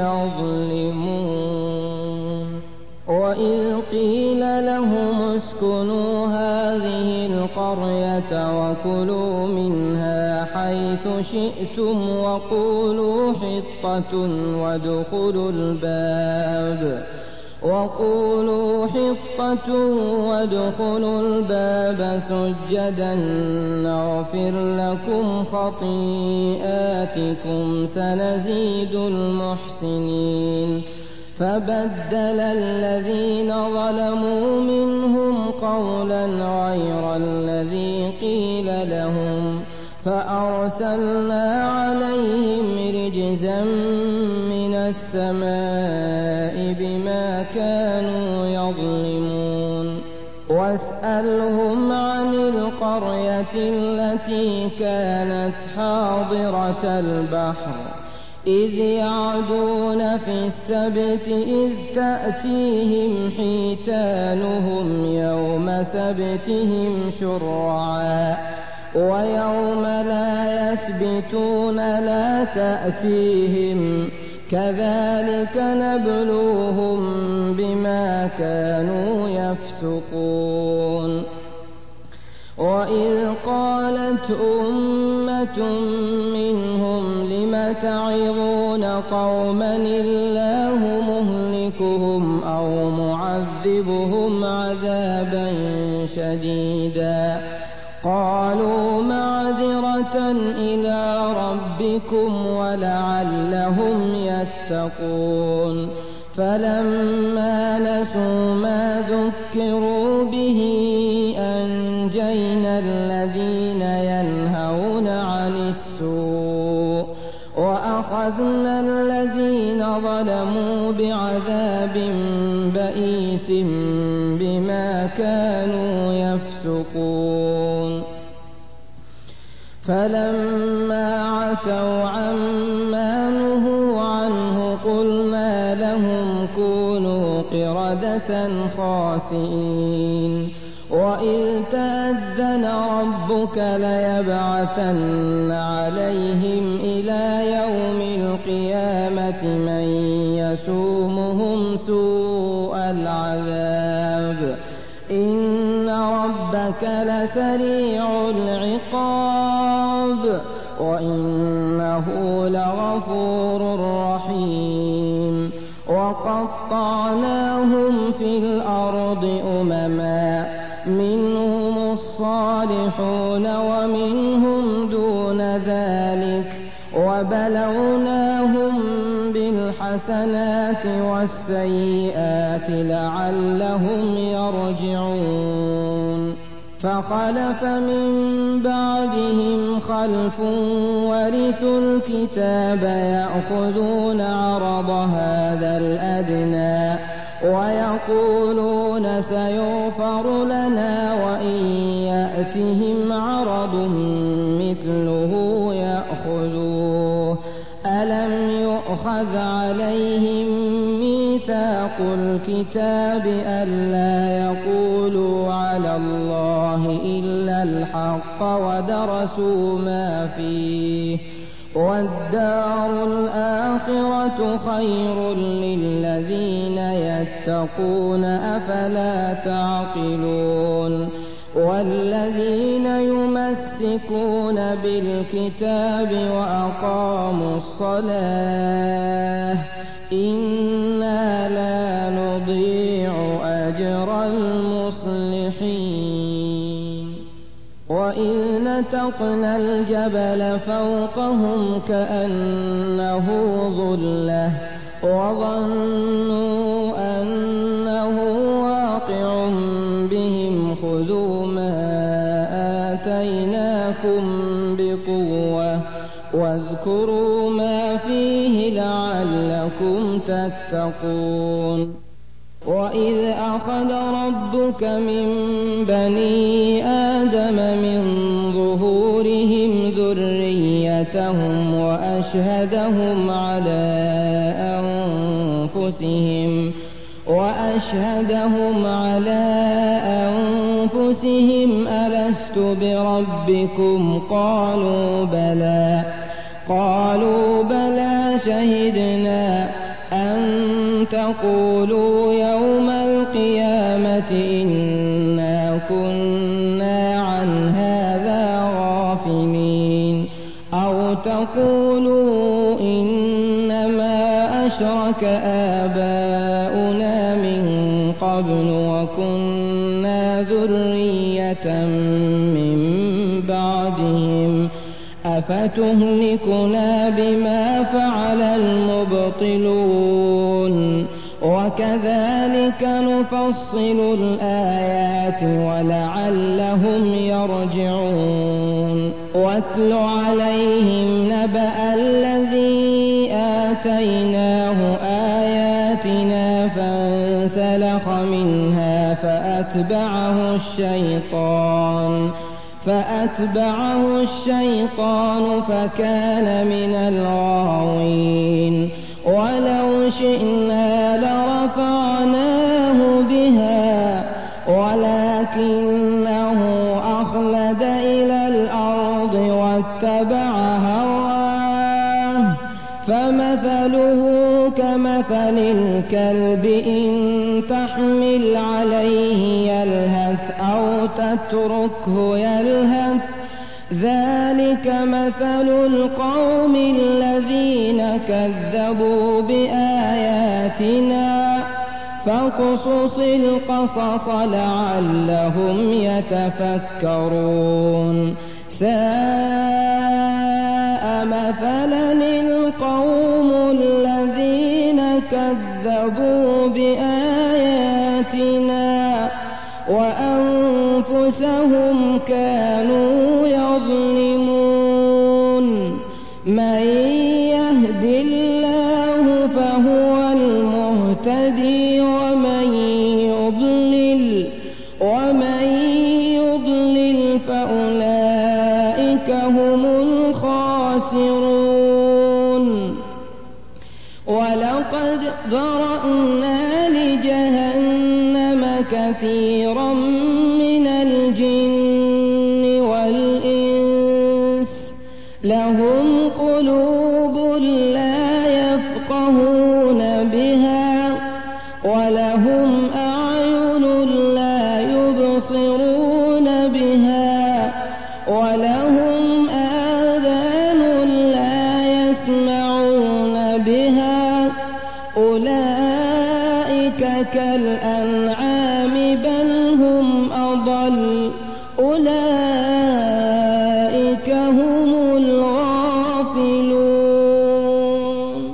يظلمون. وإذ قيل لهم اسكنوا هذه القرية وكلوا منها حيث شئتم وقولوا حطة وادخلوا الباب سجدا نغفر لكم خطيئاتكم سنزيد المحسنين. فبدل الذين ظلموا منهم قولا غير الذي قيل لهم فأرسلنا عليهم رجزا من السماء بما كانوا يظلمون. واسألهم عن القرية التي كانت حاضرة البحر إذ يعدون في السبت إذ تأتيهم حيتانهم يوم سبتهم شرعا ويوم لا يسبتون لا تأتيهم كذلك نبلوهم بما كانوا يفسقون. وإذ قالت أمة منهم لم تعظون قوما الله مهلكهم أو معذبهم عذابا شديدا قالوا معذرة إلى ربكم ولعلهم يتقون. فلما نسوا ما ذكروا به أنجينا الذين ينهون عن السوء وأخذنا الذين ظلموا بعذاب بئيس بما كانوا يفسقون. فلما عتوا عما نهوا عنه قلنا لهم كونوا قردة خاسئين. وإذ تأذن ربك ليبعثن عليهم إلى يوم القيامة من يسومهم سوء العذاب إن ربك لسريع العقاب وإنه لغفور رحيم وقطعناهم في الأرض أمما منهم الصالحون ومنهم دون ذلك وبلوناهم بالحسنات والسيئات لعلهم يرجعون فخلف من بعدهم خلف ورثوا الكتاب يأخذون عرض هذا الأدنى ويقولون سيغفر لنا وإن يأتهم عرض مثله يأخذوه ألم يؤخذ عليهم ميثاق الكتاب ألا يقولوا على الله إلا الحق ودرسوا ما فيه والدار الآخرة خير للذين يتقون أفلا تعقلون والذين يمسكون بالكتاب وأقاموا الصلاة إنا لا نضيع أجر المصلحين وإذ نتقنا الجبل فوقهم كأنه ظلة وظنوا أنه واقع بهم خذوا ما آتيناكم بقوة واذكروا ما فيه لعلكم تتقون وإذ أخذ ربك من بني آدم من ظهورهم ذريتهم وأشهدهم على أنفسهم ألست بربكم قالوا بلى شهدنا أن تقولوا يوم القيامة إنا كنا عن هذا غافلين أو تقولوا إنما أشرك آباؤنا من قبل وكنا ذرية من بعدهم أفتهلكنا بما فعل المبطلون وكذلك نفصل الآيات ولعلهم يرجعون واتل عليهم نبأ الذي آتيناه آياتنا فانسلخ منها فأتبعه الشيطان فكان من الغاوين ولو شئنا لرفعناه بها ولكنه أخلد إلى الأرض واتبع هواه فمثله كمثل الكلب إن تحمل عليه يلهث أو تتركه يلهث ذلك مثل القوم الذين كذبوا بآياتنا فاقصص القصص لعلهم يتفكرون ساء مثلا القوم الذين كذبوا بآياتنا وأنفسهم كانوا يظلمون من يهد الله فهو المهتدي ومن يضلل فأولئك هم الخاسرون ولقد ذرأنا لجهنم كثيرا من الجن والإنس لهم قلوب لا يفقهون بها ولهم أعين لا يبصرون بها ولهم آذان أولئك هم الغافلون.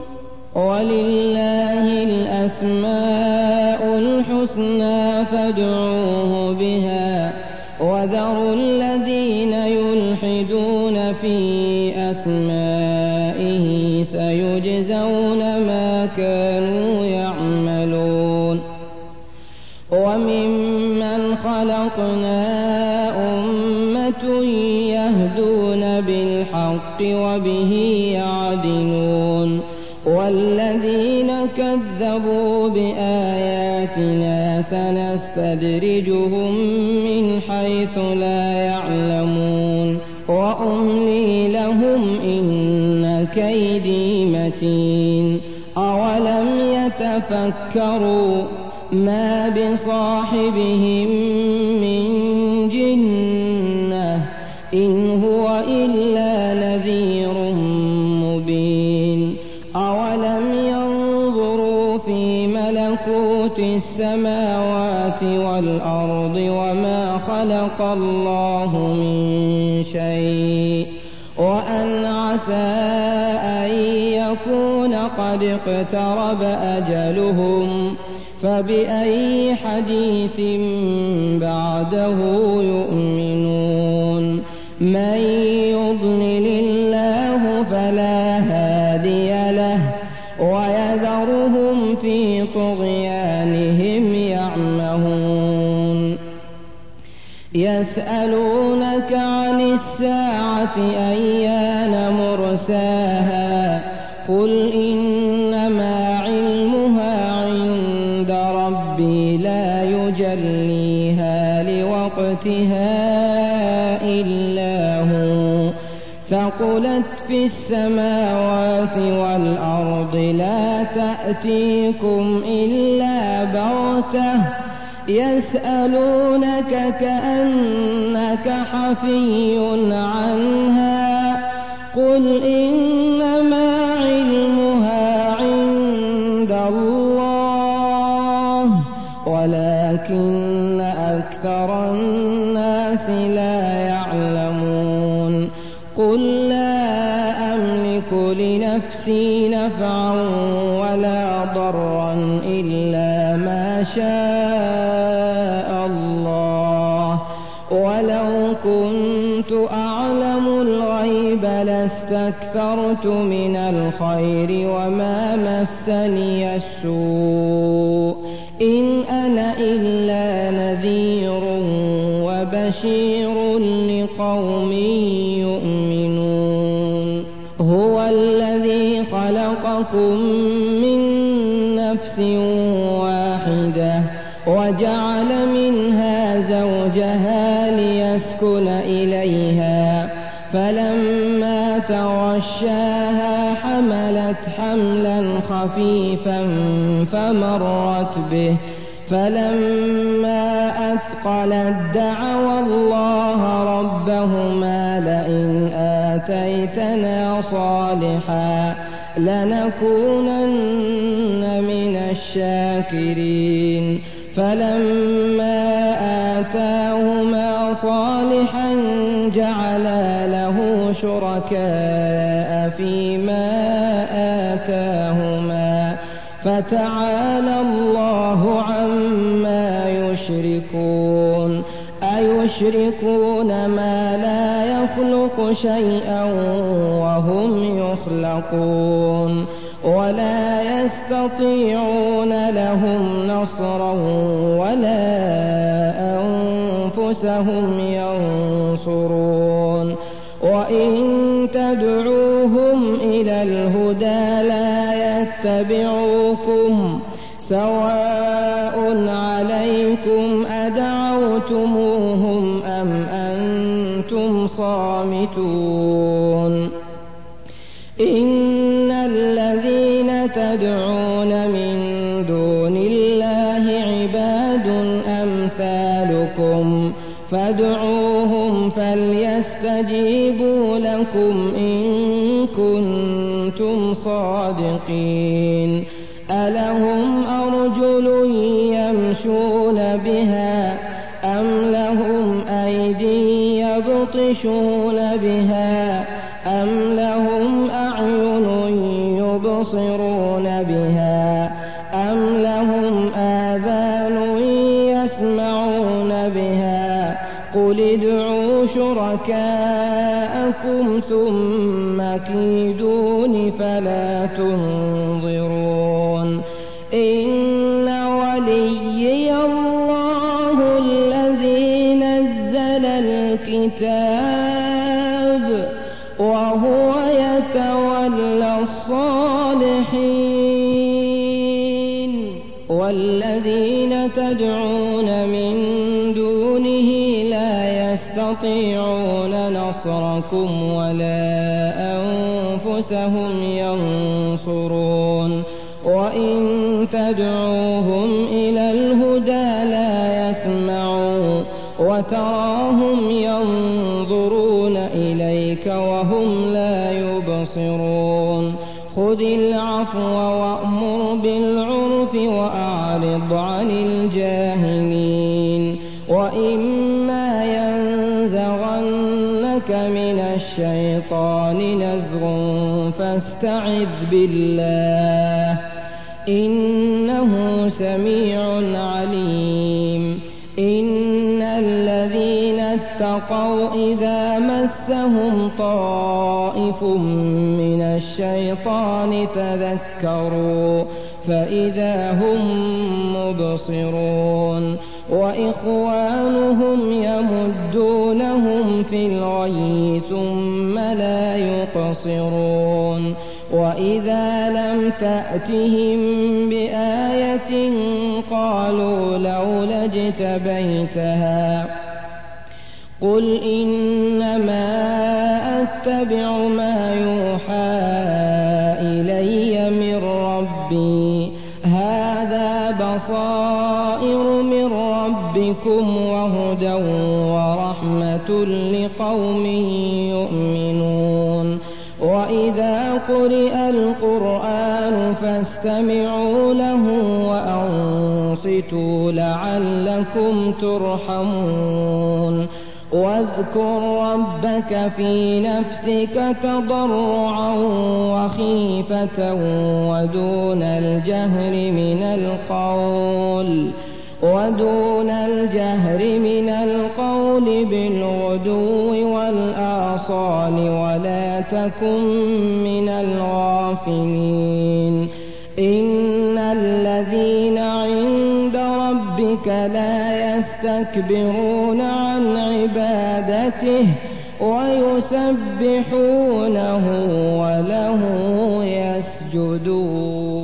ولله الأسماء الحسنى فادعوه بها وذروا الذين يلحدون في أسمائه سيجزون ما كانوا يعملون. وممن خلقنا أمة يهدون بالحق وبه يعدلون والذين كذبوا بآياتنا سنستدرجهم من حيث لا يعلمون وأملي لهم إن كيدي متين. أولم يتفكروا ما بصاحبهم من جنة إن هو إلا نذير مبين. أولم ينظروا في ملكوت السماوات والأرض وما خلق الله من شيء وأن عسى أن يكون قد اقترب أجلهم فبأي حديث بعده يؤمنون. من يضلل الله فلا هادي له ويذرهم في طغيانهم يعمهون. يسألونك عن الساعة أيان مرساها قل إنما علمها عند ربي لا يجليها لوقتها إلا هو ثقلت في السماوات والأرض لا تأتيكم إلا بغتة يسألونك كأنك حفي عنها قل إنما علمها عند الله ولكن أكثر الناس لا يعلمون. قل لا أملك لنفسي نفعا ولا ضرا إلا ما شاء الله ولو كنت أعلم الغيب لاستكثرت من الخير وما مسني السوء إن أنا إلا نذير وبشير لقوم يؤمنون. هو الذي خلقكم من نفس واحدة وجعل منها زوجها ليسكن إليها فلما تغشاها حملت حملا خفيفا فمرت به فلما أثقلت دعوا الله ربهما لئن آتيتنا صالحا لنكونن من الشاكرين. فلما آتاهما صالحا جعلا له شركاء فيما آتاهما فتعالى الله عما يشركون. أيشركون ما لا يخلق شيئا وهم يخلقون ولا يستطيعون لهم نصرا ولا أنفسهم ينصرون. وإن تدعوهم إلى الهدى لا يتبعوكم سواء عليكم أدعوتموهم أم أنتم صامتون. إن الذين تدعون من دون الله عباد أمثالكم فادعوهم فليستجيبوا لكم إن كنتم صادقين. ألهم أرجل يمشون بها أم لهم أيدي أَيْدٍ يَبْطِشُونَ بِهَا أَمْ لَهُمْ أَعْيُنٌ يُبْصِرُونَ بِهَا أَمْ لَهُمْ آذَانٌ يَسْمَعُونَ بِهَا قُلِ ادْعُوا شُرَكَاءَكُمْ ثُمَّ كِيدُونِ فَلَا تُنظِرُونِ إِنَّ وَلِيِّيَ اللَّهُ الَّذِي نَزَّلَ الْكِتَابَ وَهُوَ يَتَوَلَّى الصَّالِحِينَ وَالَّذِينَ تَدْعُونَ مِن دُونِهِ لَا يَسْتَطِيعُونَ نَصْرَكُمْ وَلَا أَنفُسَهُمْ يَنصُرُونَ وَإِن تَدْعُوهُمْ إِلَى الْهُدَىٰ لَا يَسْمَعُوا وَتَرَاهُمْ يَنظُرُونَ إِلَيْكَ وَهُمْ لَا يُبْصِرُونَ خُذِ الْعَفْوَ وَأْمُرْ بِالْعُرْفِ وَأَعْرِضْ عَنِ الْجَاهِلِينَ وَإِمَّا يَنزَغَنَّكَ مِنَ الشَّيْطَانِ نَزْغٌ فَاسْتَعِذْ بِاللَّهِ إِنَّهُ سَمِيعٌ عَلِيمٌ إِنَّ الَّذِينَ اتَّقَوْا إِذَا مَسَّهُمْ طَائِفٌ مِّنَ الشَّيْطَانِ تَذَكَّرُوا فَإِذَا هُم مُّبْصِرُونَ وَإِخْوَانُهُمْ يَمُدُّونَهُمْ فِي الْغَيِّ ثُمَّ لَا يُقْصِرُونَ وَإِذَا لَمْ تَأْتِهِم بِآيَةٍ قَالُوا لَوْلَا اجْتَبَيْتَهَا قُلْ إِنَّمَا أَتَّبِعُ مَا يُوحَىٰ إِلَيَّ مِن رَّبِّي هَٰذَا بَصَائِرُ مِن رَّبِّكُمْ وَهُدًى وَرَحْمَةٌ لِّقَوْمٍ يُؤْمِنُونَ وَإِذَا قُرِئَ الْقُرْآنُ فَاسْتَمِعُوا لَهُ وَأَنصِتُوا لَعَلَّكُمْ تُرْحَمُونَ وَاذْكُر رَّبَّكَ فِي نَفْسِكَ تَضَرُّعًا وَخِيفَةً وَدُونَ الْجَهْرِ مِنَ الْقَوْلِ بِالْغُدُوِّ وَالْآصَالِ وَلَا تَكُن مِّنَ الْغَافِلِينَ إِنَّ الَّذِينَ عِندَ رَبِّكَ لَا يَسْتَكْبِرُونَ عَنْ عِبَادَتِهِ وَيُسَبِّحُونَهُ وَلَهُ يَسْجُدُونَ